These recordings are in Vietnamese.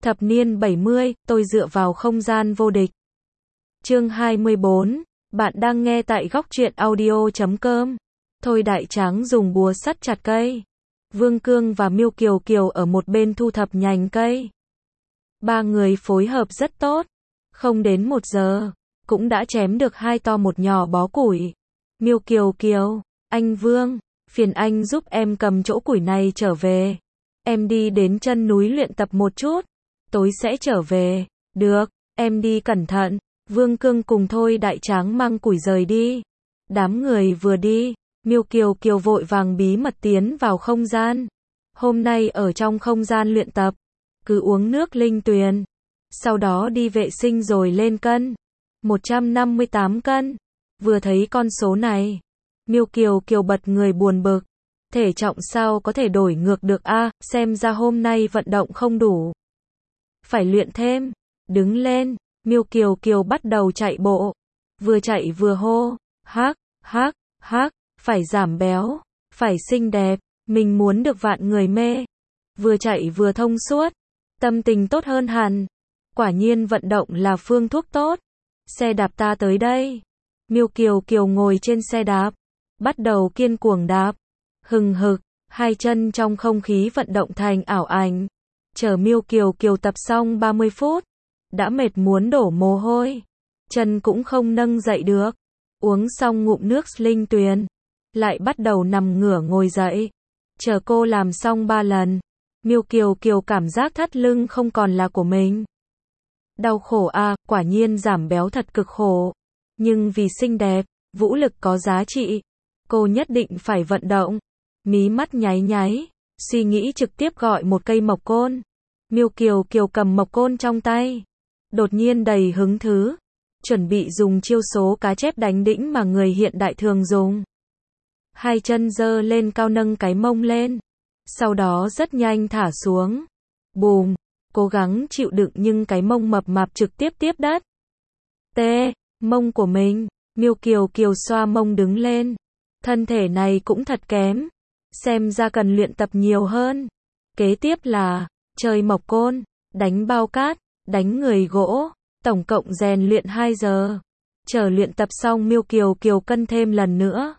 Thập niên 70, tôi dựa vào không gian vô địch. Chương 24, bạn đang nghe tại góc truyện audio.com. Thôi Đại Tráng dùng búa sắt chặt cây. Vương Cương và Miêu Kiều Kiều ở một bên thu thập nhành cây. Ba người phối hợp rất tốt. Không đến 1 giờ, cũng đã chém được 2 to 1 nhỏ bó củi. Miêu Kiều Kiều, anh Vương, phiền anh giúp em cầm chỗ củi này trở về. Em đi đến chân núi luyện tập một chút. Tối sẽ trở về. Được, em đi cẩn thận. Vương Cương cùng Thôi Đại Tráng mang củi rời đi. Đám người vừa đi, Miêu Kiều Kiều vội vàng bí mật tiến vào không gian. Hôm nay ở trong không gian luyện tập, cứ uống nước linh tuyền. Sau đó đi vệ sinh rồi lên cân. 158 cân. Vừa thấy con số này, Miêu Kiều Kiều bật người buồn bực. Thể trọng sao có thể đổi ngược được a, xem ra hôm nay vận động không đủ. Phải luyện thêm. Đứng lên, Miêu Kiều Kiều bắt đầu chạy bộ. Vừa chạy vừa hô, hắc, hắc, hắc, phải giảm béo, phải xinh đẹp, mình muốn được vạn người mê. Vừa chạy vừa thông suốt, tâm tình tốt hơn hẳn. Quả nhiên vận động là phương thuốc tốt. Xe đạp ta tới đây. Miêu Kiều Kiều ngồi trên xe đạp, bắt đầu kiên cuồng đạp. Hừng hực, hai chân trong không khí vận động thành ảo ảnh. Chờ Miêu Kiều Kiều tập xong 30 phút, đã mệt muốn đổ mồ hôi, chân cũng không nâng dậy được. Uống xong ngụm nước linh tuyền, lại bắt đầu nằm ngửa ngồi dậy. Chờ cô làm xong 3 lần, Miêu Kiều Kiều cảm giác thắt lưng không còn là của mình. Đau khổ à, quả nhiên giảm béo thật cực khổ. Nhưng vì xinh đẹp, vũ lực có giá trị, cô nhất định phải vận động. Mí mắt nháy nháy, suy nghĩ trực tiếp gọi một cây mộc côn. Miêu Kiều Kiều cầm mộc côn trong tay, đột nhiên đầy hứng thú, chuẩn bị dùng chiêu số cá chép đánh đĩnh mà người hiện đại thường dùng. Hai chân giơ lên cao nâng cái mông lên, sau đó rất nhanh thả xuống. Bùm, cố gắng chịu đựng nhưng cái mông mập mạp trực tiếp tiếp đất. Mông của mình, Miêu Kiều Kiều xoa mông đứng lên. Thân thể này cũng thật kém, xem ra cần luyện tập nhiều hơn. Kế tiếp là chơi mộc côn, đánh bao cát, đánh người gỗ, tổng cộng rèn luyện 2 giờ. Chờ luyện tập xong Miêu Kiều Kiều cân thêm lần nữa.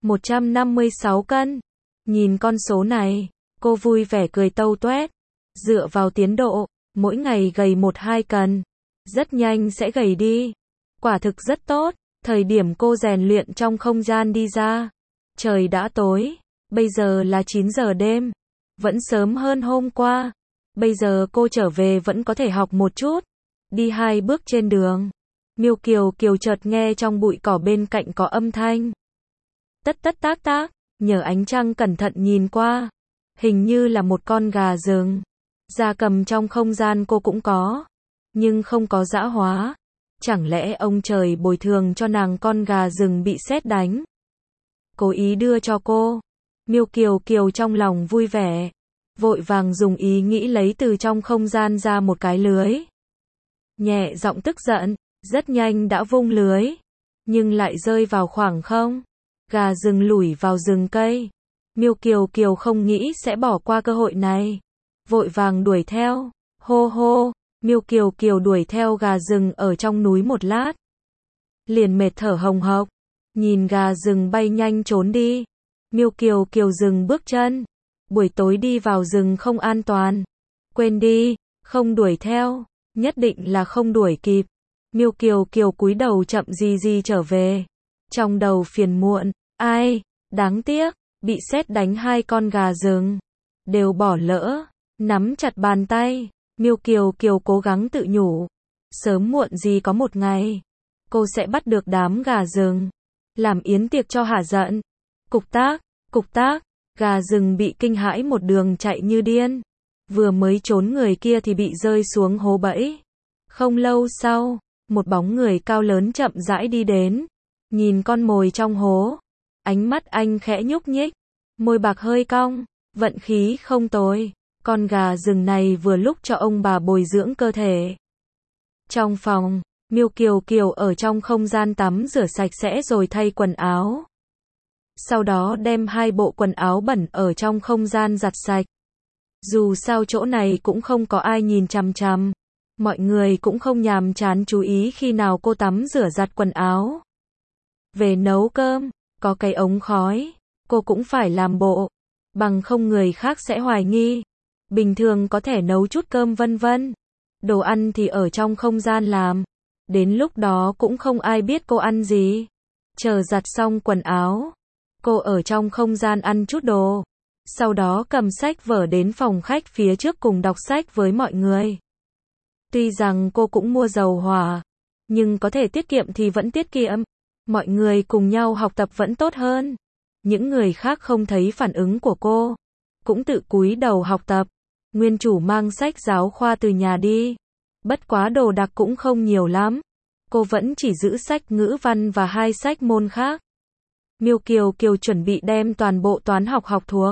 156 cân. Nhìn con số này, cô vui vẻ cười tâu toét. Dựa vào tiến độ, mỗi ngày gầy 1-2 cân, rất nhanh sẽ gầy đi. Quả thực rất tốt. Thời điểm cô rèn luyện trong không gian đi ra, trời đã tối, bây giờ là 9 giờ đêm, vẫn sớm hơn hôm qua. Bây giờ cô trở về vẫn có thể học một chút. Đi 2 bước trên đường, Miêu Kiều Kiều chợt nghe trong bụi cỏ bên cạnh có âm thanh. Tất tất tác tác, nhờ ánh trăng cẩn thận nhìn qua, hình như là một con gà rừng. Gia cầm trong không gian cô cũng có, nhưng không có dã hóa. Chẳng lẽ ông trời bồi thường cho nàng con gà rừng bị sét đánh, cố ý đưa cho cô? Miêu Kiều Kiều trong lòng vui vẻ, vội vàng dùng ý nghĩ lấy từ trong không gian ra một cái lưới. Nhẹ giọng tức giận, rất nhanh đã vung lưới, nhưng lại rơi vào khoảng không. Gà rừng lủi vào rừng cây. Miêu Kiều Kiều không nghĩ sẽ bỏ qua cơ hội này, vội vàng đuổi theo. Hô hô, Miêu Kiều Kiều đuổi theo gà rừng ở trong núi một lát, liền mệt thở hồng hộc. Nhìn gà rừng bay nhanh trốn đi, Miêu Kiều Kiều dừng bước chân. Buổi tối đi vào rừng không an toàn. Quên đi, không đuổi theo, nhất định là không đuổi kịp. Miêu Kiều Kiều cúi đầu chậm gì gì trở về. Trong đầu phiền muộn, ai, đáng tiếc, bị sét đánh 2 con gà rừng, đều bỏ lỡ. Nắm chặt bàn tay, Miêu Kiều Kiều cố gắng tự nhủ, sớm muộn gì có một ngày, cô sẽ bắt được đám gà rừng, làm yến tiệc cho hả giận. Cục tác, gà rừng bị kinh hãi một đường chạy như điên. Vừa mới trốn người kia thì bị rơi xuống hố bẫy. Không lâu sau, một bóng người cao lớn chậm rãi đi đến, nhìn con mồi trong hố, ánh mắt anh khẽ nhúc nhích, môi bạc hơi cong, vận khí không tồi. Con gà rừng này vừa lúc cho ông bà bồi dưỡng cơ thể. Trong phòng, Miêu Kiều Kiều ở trong không gian tắm rửa sạch sẽ rồi thay quần áo. Sau đó đem 2 bộ quần áo bẩn ở trong không gian giặt sạch. Dù sao chỗ này cũng không có ai nhìn chằm chằm. Mọi người cũng không nhàm chán chú ý khi nào cô tắm rửa giặt quần áo. Về nấu cơm, có cái ống khói, cô cũng phải làm bộ, bằng không người khác sẽ hoài nghi. Bình thường có thể nấu chút cơm vân vân. Đồ ăn thì ở trong không gian làm. Đến lúc đó cũng không ai biết cô ăn gì. Chờ giặt xong quần áo, cô ở trong không gian ăn chút đồ. Sau đó cầm sách vở đến phòng khách phía trước cùng đọc sách với mọi người. Tuy rằng cô cũng mua dầu hỏa, nhưng có thể tiết kiệm thì vẫn tiết kiệm. Mọi người cùng nhau học tập vẫn tốt hơn. Những người khác không thấy phản ứng của cô, cũng tự cúi đầu học tập. Nguyên chủ mang sách giáo khoa từ nhà đi. Bất quá đồ đạc cũng không nhiều lắm. Cô vẫn chỉ giữ sách ngữ văn và 2 sách môn khác. Miêu Kiều Kiều chuẩn bị đem toàn bộ toán học học thuộc.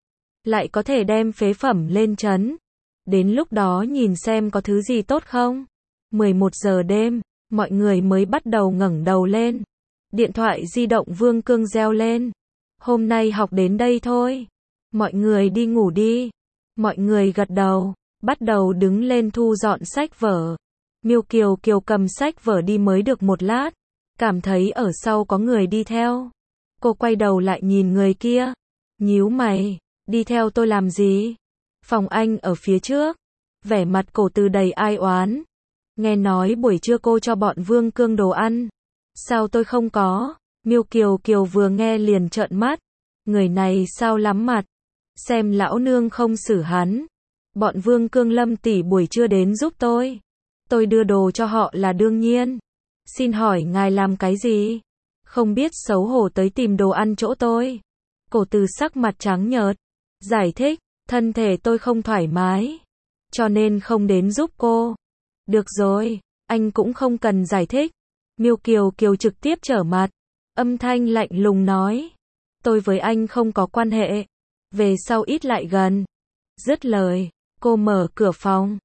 Lại có thể đem phế phẩm lên trấn. Đến lúc đó nhìn xem có thứ gì tốt không. 11 giờ đêm, mọi người mới bắt đầu ngẩng đầu lên. Điện thoại di động Vương Cương reo lên. Hôm nay học đến đây thôi. Mọi người đi ngủ đi. Mọi người gật đầu, bắt đầu đứng lên thu dọn sách vở. Miêu Kiều Kiều cầm sách vở đi mới được một lát, cảm thấy ở sau có người đi theo. Cô quay đầu lại nhìn người kia, nhíu mày, đi theo tôi làm gì? Phòng anh ở phía trước. Vẻ mặt Cổ Từ đầy ai oán. Nghe nói buổi trưa cô cho bọn Vương Cương đồ ăn. Sao tôi không có? Miêu Kiều Kiều vừa nghe liền trợn mắt. Người này sao lắm mặt? Xem lão nương không xử hắn. Bọn Vương Cương Lâm tỷ buổi trưa đến giúp tôi. Tôi đưa đồ cho họ là đương nhiên. Xin hỏi ngài làm cái gì? Không biết xấu hổ tới tìm đồ ăn chỗ tôi. Cổ Từ sắc mặt trắng nhợt. Giải thích, thân thể tôi không thoải mái, cho nên không đến giúp cô. Được rồi, anh cũng không cần giải thích. Miêu Kiều Kiều trực tiếp trở mặt. Âm thanh lạnh lùng nói. Tôi với anh không có quan hệ. Về sau ít lại gần. Dứt lời, cô mở cửa phòng.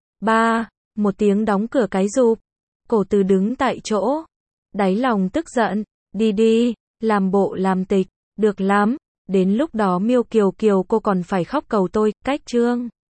Một tiếng đóng cửa cái rụp. Cổ Từ đứng tại chỗ, đáy lòng tức giận. Đi đi, làm bộ làm tịch. Được lắm. Đến lúc đó Miêu Kiều Kiều cô còn phải khóc cầu tôi, cách chương.